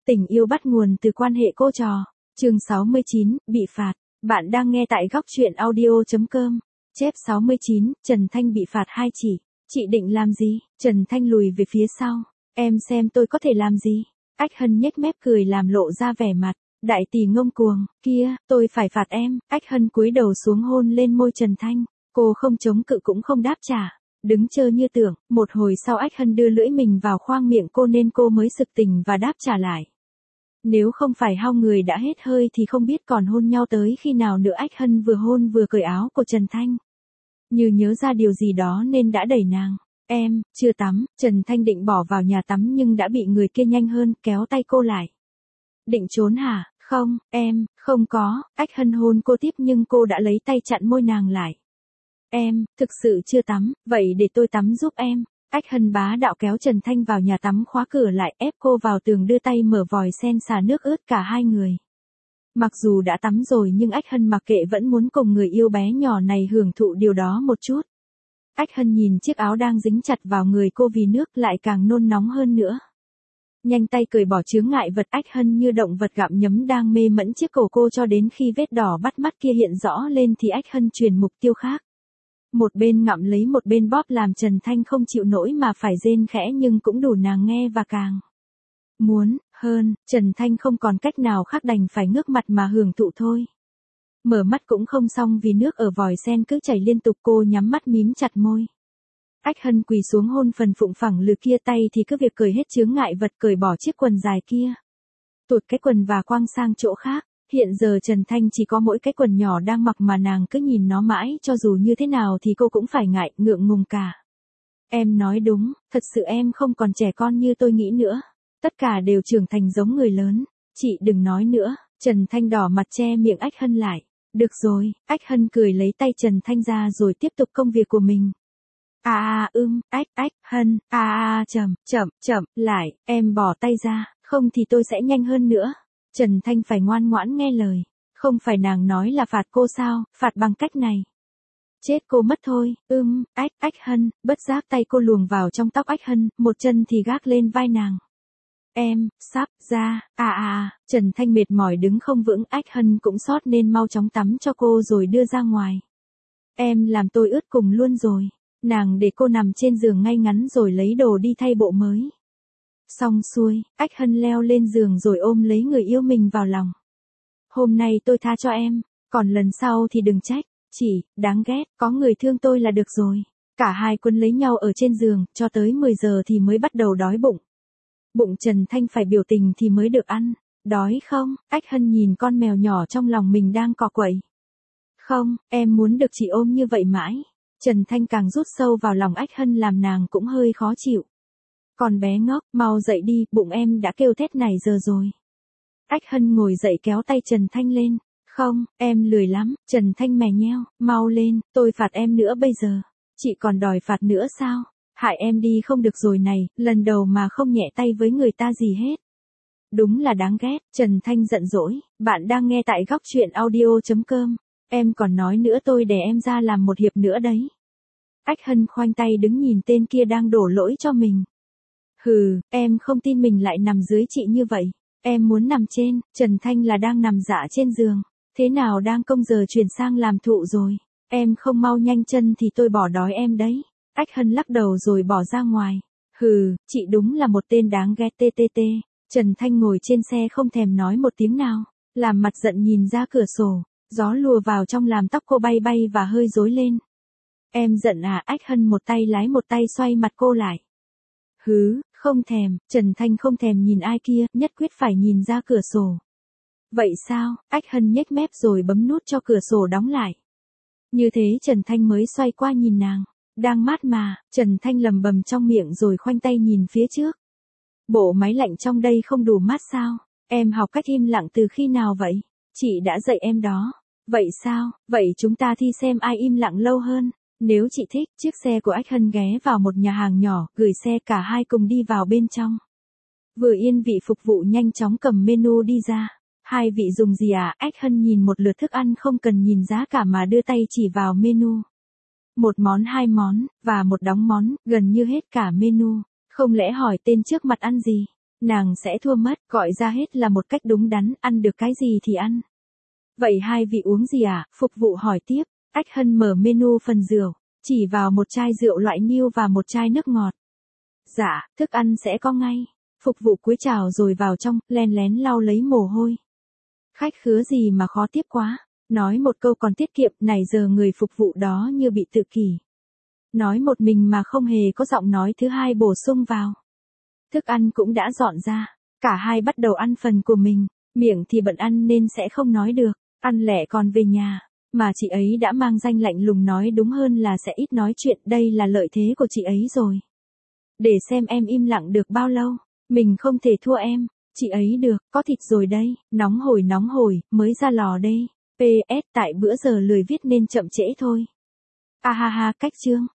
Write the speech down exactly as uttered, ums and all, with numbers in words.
Tình yêu bắt nguồn từ quan hệ cô trò. Chương sáu mươi chín, bị phạt. Bạn đang nghe tại góc truyện audio chấm com. Chép sáu mươi chín, Trần Thanh bị phạt hai chỉ. Chị định làm gì? Trần Thanh lùi về phía sau. Em xem tôi có thể làm gì? Ách Hân nhếch mép cười làm lộ ra vẻ mặt. Đại tỷ ngông cuồng, kia, tôi phải phạt em. Ách Hân cúi đầu xuống hôn lên môi Trần Thanh. Cô không chống cự cũng không đáp trả. Đứng chơ như tưởng, một hồi sau Ách Hân đưa lưỡi mình vào khoang miệng cô nên cô mới sực tỉnh và đáp trả lại. Nếu không phải hao người đã hết hơi thì không biết còn hôn nhau tới khi nào nữa. Ách Hân vừa hôn vừa cởi áo của Trần Thanh. Như nhớ ra điều gì đó nên đã đẩy nàng. Em, chưa tắm. Trần Thanh định bỏ vào nhà tắm nhưng đã bị người kia nhanh hơn kéo tay cô lại. Định trốn hả? Không, em, không có. Ách Hân hôn cô tiếp nhưng cô đã lấy tay chặn môi nàng lại. Em, thực sự chưa tắm, vậy để tôi tắm giúp em. Ách Hân bá đạo kéo Trần Thanh vào nhà tắm khóa cửa lại ép cô vào tường đưa tay mở vòi sen xả nước ướt cả hai người. Mặc dù đã tắm rồi nhưng Ách Hân mặc kệ vẫn muốn cùng người yêu bé nhỏ này hưởng thụ điều đó một chút. Ách Hân nhìn chiếc áo đang dính chặt vào người cô vì nước lại càng nôn nóng hơn nữa. Nhanh tay cởi bỏ chướng ngại vật. Ách Hân như động vật gặm nhấm đang mê mẫn chiếc cổ cô cho đến khi vết đỏ bắt mắt kia hiện rõ lên thì Ách Hân chuyển mục tiêu khác. Một bên ngậm lấy một bên bóp làm Trần Thanh không chịu nổi mà phải rên khẽ nhưng cũng đủ nàng nghe và càng muốn hơn. Trần Thanh không còn cách nào khác đành phải ngước mặt mà hưởng thụ thôi. Mở mắt cũng không xong vì nước ở vòi sen cứ chảy liên tục. Cô nhắm mắt mím chặt môi. Ách Hân quỳ xuống hôn phần phụng phẳng lừ kia, tay thì cứ việc cởi hết chướng ngại vật, cởi bỏ chiếc quần dài kia, tụt cái quần và quăng sang chỗ khác. Hiện giờ Trần Thanh chỉ có mỗi cái quần nhỏ đang mặc mà nàng cứ nhìn nó mãi, cho dù như thế nào thì cô cũng phải ngại, ngượng ngùng cả. Em nói đúng, thật sự em không còn trẻ con như tôi nghĩ nữa. Tất cả đều trưởng thành giống người lớn. Chị đừng nói nữa. Trần Thanh đỏ mặt che miệng Ách Hân lại. Được rồi. Ách Hân cười lấy tay Trần Thanh ra rồi tiếp tục công việc của mình. À à ưm, ách ách, Hân, à à chậm, chậm, chậm, lại, em bỏ tay ra, không thì tôi sẽ nhanh hơn nữa. Trần Thanh phải ngoan ngoãn nghe lời. Không phải nàng nói là phạt cô sao, phạt bằng cách này. Chết cô mất thôi. Ưm, ách, ách Hân, bất giác tay cô luồn vào trong tóc Ách Hân, một chân thì gác lên vai nàng. Em, sắp ra, à à, Trần Thanh mệt mỏi đứng không vững. Ách Hân cũng sót nên mau chóng tắm cho cô rồi đưa ra ngoài. Em làm tôi ướt cùng luôn rồi. Nàng để cô nằm trên giường ngay ngắn rồi lấy đồ đi thay bộ mới. Xong xuôi, Ách Hân leo lên giường rồi ôm lấy người yêu mình vào lòng. Hôm nay tôi tha cho em, còn lần sau thì đừng trách. Chỉ, đáng ghét, có người thương tôi là được rồi. Cả hai quấn lấy nhau ở trên giường, cho tới mười giờ thì mới bắt đầu đói bụng. Bụng Trần Thanh phải biểu tình thì mới được ăn. Đói không? Ách Hân nhìn con mèo nhỏ trong lòng mình đang cọ quậy. Không, em muốn được chị ôm như vậy mãi. Trần Thanh càng rút sâu vào lòng Ách Hân làm nàng cũng hơi khó chịu. Còn bé ngốc, mau dậy đi, bụng em đã kêu thét này giờ rồi. Ách Hân ngồi dậy kéo tay Trần Thanh lên. Không, em lười lắm. Trần Thanh mè nheo, mau lên, tôi phạt em nữa bây giờ. Chị còn đòi phạt nữa sao? Hại em đi không được rồi này, lần đầu mà không nhẹ tay với người ta gì hết. Đúng là đáng ghét. Trần Thanh giận dỗi. Bạn đang nghe tại góc truyện audio chấm com. Em còn nói nữa tôi để em ra làm một hiệp nữa đấy. Ách Hân khoanh tay đứng nhìn tên kia đang đổ lỗi cho mình. Hừ, em không tin mình lại nằm dưới chị như vậy. Em muốn nằm trên. Trần Thanh là đang nằm dạ trên giường. Thế nào đang công giờ chuyển sang làm thụ rồi. Em không mau nhanh chân thì tôi bỏ đói em đấy. Ách Hân lắc đầu rồi bỏ ra ngoài. Hừ, chị đúng là một tên đáng ghét tê tê tê. Trần Thanh ngồi trên xe không thèm nói một tiếng nào. Làm mặt giận nhìn ra cửa sổ. Gió lùa vào trong làm tóc cô bay bay và hơi rối lên. Em giận à? Ách Hân một tay lái một tay xoay mặt cô lại. Hứ, không thèm. Trần Thanh không thèm nhìn ai kia, nhất quyết phải nhìn ra cửa sổ. Vậy sao? Ách Hân nhếch mép rồi bấm nút cho cửa sổ đóng lại. Như thế Trần Thanh mới xoay qua nhìn nàng. Đang mát mà. Trần Thanh lầm bầm trong miệng rồi khoanh tay nhìn phía trước. Bộ máy lạnh trong đây không đủ mát sao? Em học cách im lặng từ khi nào vậy? Chị đã dạy em đó. Vậy sao? Vậy chúng ta thi xem ai im lặng lâu hơn. Nếu chị thích, chiếc xe của Ách Hân ghé vào một nhà hàng nhỏ, gửi xe cả hai cùng đi vào bên trong. Vừa yên vị phục vụ nhanh chóng cầm menu đi ra. Hai vị dùng gì à? Ách Hân nhìn một lượt thức ăn không cần nhìn giá cả mà đưa tay chỉ vào menu. Một món hai món, và một đống món, gần như hết cả menu. Không lẽ hỏi tên trước mặt ăn gì? nàng sẽ thua mất, gọi ra hết là một cách đúng đắn, ăn được cái gì thì ăn. Vậy hai vị uống gì à? Phục vụ hỏi tiếp. Ách Hân mở menu phần rượu, chỉ vào một chai rượu loại niu và một chai nước ngọt. Dạ, thức ăn sẽ có ngay. Phục vụ cúi chào rồi vào trong, len lén lau lấy mồ hôi. Khách khứa gì mà khó tiếp quá. Nói một câu còn tiết kiệm, này giờ người phục vụ đó như bị tự kỷ. Nói một mình mà không hề có giọng nói thứ hai bổ sung vào. Thức ăn cũng đã dọn ra. Cả hai bắt đầu ăn phần của mình. Miệng thì bận ăn nên sẽ không nói được. Ăn lẹ còn về nhà. Mà chị ấy đã mang danh lạnh lùng, nói đúng hơn là sẽ ít nói chuyện. Đây là lợi thế của chị ấy rồi. Để xem em im lặng được bao lâu. Mình không thể thua em. Chị ấy được, có thịt rồi đây. Nóng hổi nóng hổi, mới ra lò đây. pê ét tại bữa giờ lười viết nên chậm trễ thôi. À ha ha, cách chương.